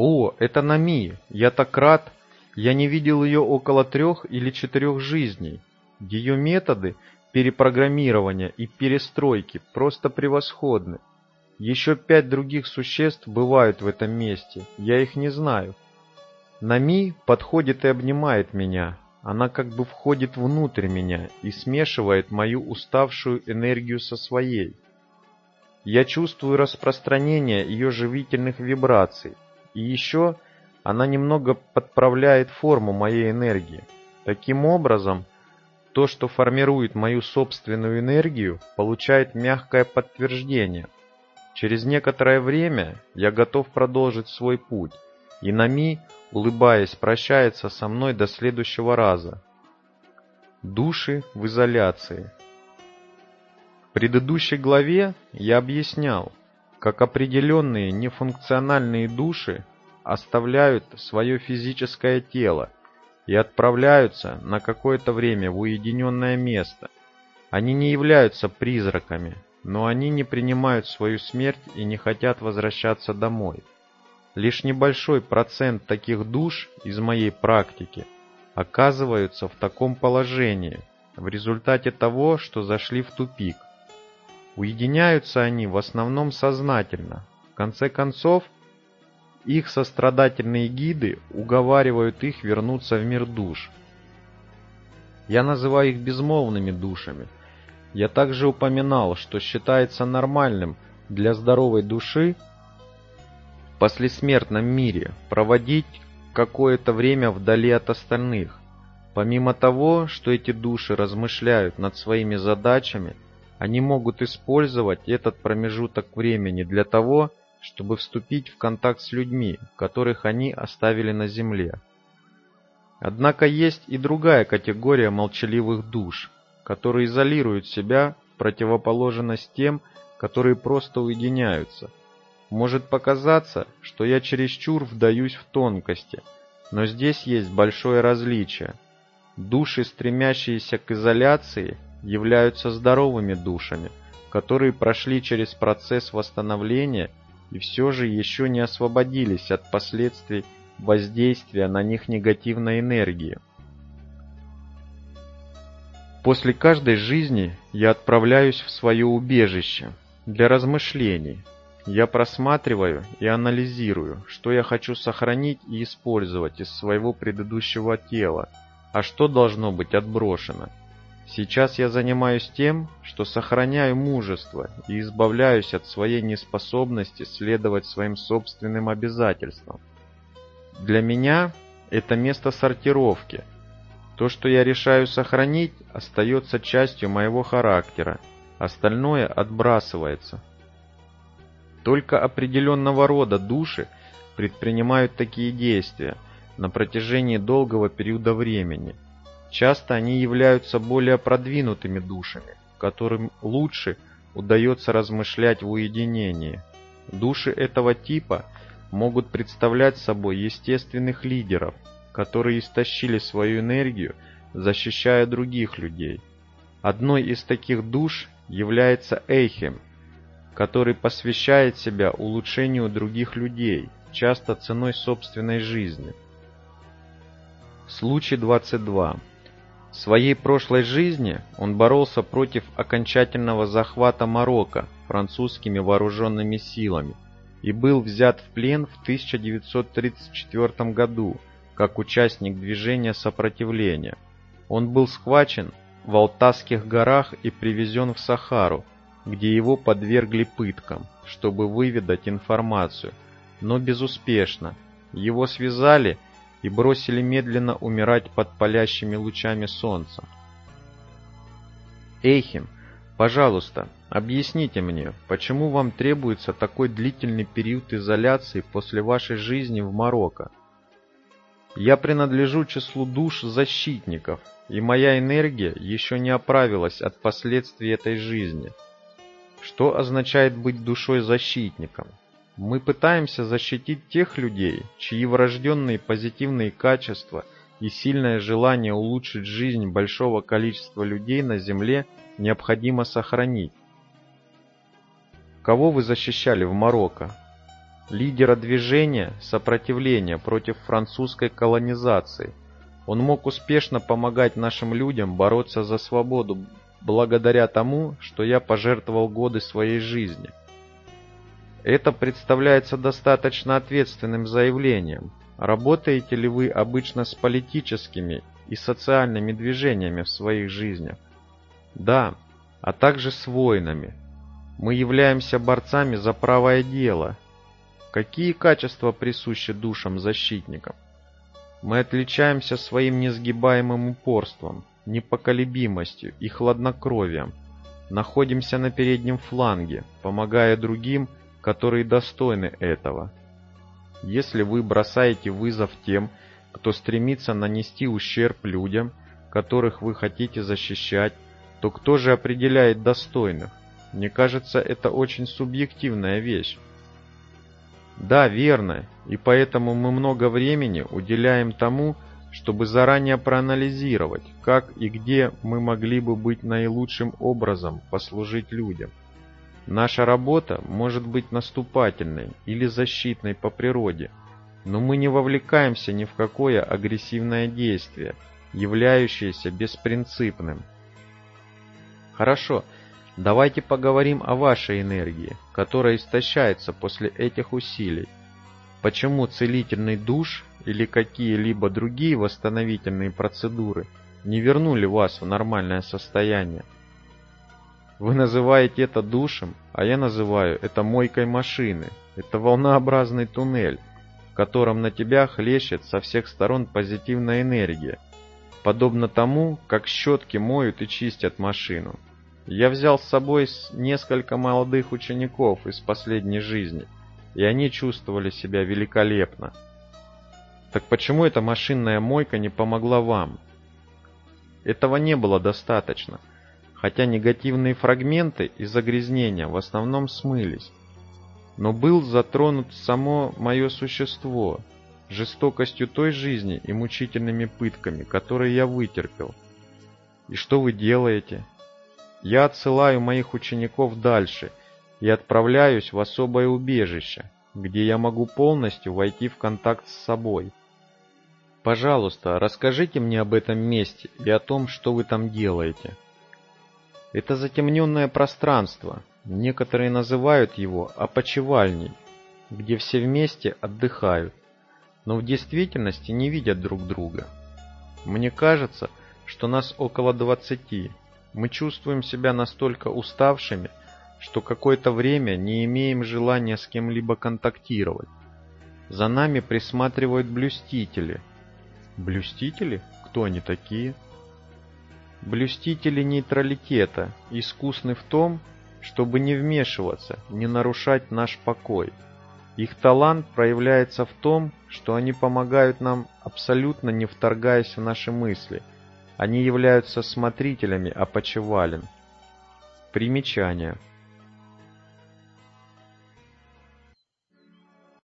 О, это Нами! Я так рад! Я не видел ее около 3 или 4 жизней. Ее методы перепрограммирования и перестройки просто превосходны. Еще 5 других существ бывают в этом месте, я их не знаю. Нами подходит и обнимает меня. Она как бы входит внутрь меня и смешивает мою уставшую энергию со своей. Я чувствую распространение ее живительных вибраций. И еще она немного подправляет форму моей энергии. Таким образом, то, что формирует мою собственную энергию, получает мягкое подтверждение. Через некоторое время я готов продолжить свой путь, и Нами, улыбаясь, прощается со мной до следующего раза. Души в изоляции. В предыдущей главе я объяснял, как определенные нефункциональные души оставляют свое физическое тело и отправляются на какое-то время в уединенное место. Они не являются призраками, но они не принимают свою смерть и не хотят возвращаться домой. Лишь небольшой процент таких душ из моей практики оказываются в таком положении в результате того, что зашли в тупик. Уединяются они в основном сознательно. В конце концов, их сострадательные гиды уговаривают их вернуться в мир душ. Я называю их безмолвными душами. Я также упоминал, что считается нормальным для здоровой души в послесмертном мире проводить какое-то время вдали от остальных. Помимо того, что эти души размышляют над своими задачами, они могут использовать этот промежуток времени для того, чтобы вступить в контакт с людьми, которых они оставили на земле. Однако есть и другая категория молчаливых душ, которые изолируют себя в противоположность тем, которые просто уединяются. Может показаться, что я чересчур вдаюсь в тонкости, но здесь есть большое различие. Души, стремящиеся к изоляции, являются здоровыми душами, которые прошли через процесс восстановления и все же еще не освободились от последствий воздействия на них негативной энергии. После каждой жизни я отправляюсь в свое убежище для размышлений. Я просматриваю и анализирую, что я хочу сохранить и использовать из своего предыдущего тела, а что должно быть отброшено. Сейчас я занимаюсь тем, что сохраняю мужество и избавляюсь от своей неспособности следовать своим собственным обязательствам. Для меня это место сортировки. То, что я решаю сохранить, остается частью моего характера, остальное отбрасывается. Только определенного рода души предпринимают такие действия на протяжении долгого периода времени. Часто они являются более продвинутыми душами, которым лучше удается размышлять в уединении. Души этого типа могут представлять собой естественных лидеров, которые истощили свою энергию, защищая других людей. Одной из таких душ является Эйхем, который посвящает себя улучшению других людей, часто ценой собственной жизни. Случай 22. В своей прошлой жизни он боролся против окончательного захвата Марокко французскими вооруженными силами и был взят в плен в 1934 году как участник движения сопротивления. Он был схвачен в Алтасских горах и привезен в Сахару, где его подвергли пыткам, чтобы выведать информацию, но безуспешно. Его связали и бросили медленно умирать под палящими лучами солнца. Эйхем, пожалуйста, объясните мне, почему вам требуется такой длительный период изоляции после вашей жизни в Марокко? Я принадлежу числу душ-защитников, и моя энергия еще не оправилась от последствий этой жизни. Что означает быть душой-защитником? Мы пытаемся защитить тех людей, чьи врожденные позитивные качества и сильное желание улучшить жизнь большого количества людей на Земле необходимо сохранить. Кого вы защищали в Марокко? лидера движения сопротивления против французской колонизации. Он мог успешно помогать нашим людям бороться за свободу благодаря тому, что я пожертвовал годы своей жизни. Это представляется достаточно ответственным заявлением. Работаете ли вы обычно с политическими и социальными движениями в своих жизнях? Да, а также с воинами. Мы являемся борцами за правое дело. Какие качества присущи душам защитникам? Мы отличаемся своим несгибаемым упорством, непоколебимостью и хладнокровием. Находимся на переднем фланге, помогая другим, которые достойны этого. Если вы бросаете вызов тем, кто стремится нанести ущерб людям, которых вы хотите защищать, то кто же определяет достойных? Мне кажется, это очень субъективная вещь. Да, верно, и поэтому мы много времени уделяем тому, чтобы заранее проанализировать, как и где мы могли бы быть наилучшим образом послужить людям. Наша работа может быть наступательной или защитной по природе, но мы не вовлекаемся ни в какое агрессивное действие, являющееся беспринципным. Хорошо, давайте поговорим о вашей энергии, которая истощается после этих усилий. Почему целительный душ или какие-либо другие восстановительные процедуры не вернули вас в нормальное состояние? Вы называете это душем, а я называю это мойкой машины. Это волнообразный туннель, в котором на тебя хлещет со всех сторон позитивная энергия, подобно тому, как щетки моют и чистят машину. Я взял с собой несколько молодых учеников из последней жизни, и они чувствовали себя великолепно. Так почему эта машинная мойка не помогла вам? Этого не было достаточно, хотя негативные фрагменты и загрязнения в основном смылись. Но был затронут само мое существо, жестокостью той жизни и мучительными пытками, которые я вытерпел. И что вы делаете? Я отсылаю моих учеников дальше и отправляюсь в особое убежище, где я могу полностью войти в контакт с собой. Пожалуйста, расскажите мне об этом месте и о том, что вы там делаете. Это затемненное пространство, некоторые называют его опочивальней, где все вместе отдыхают, но в действительности не видят друг друга. Мне кажется, что нас около 20. Мы чувствуем себя настолько уставшими, что какое-то время не имеем желания с кем-либо контактировать. За нами присматривают блюстители. Блюстители? Кто они такие? Блюстители нейтралитета искусны в том, чтобы не вмешиваться, не нарушать наш покой. Их талант проявляется в том, что они помогают нам, абсолютно не вторгаясь в наши мысли. Они являются смотрителями опочивален. Примечание.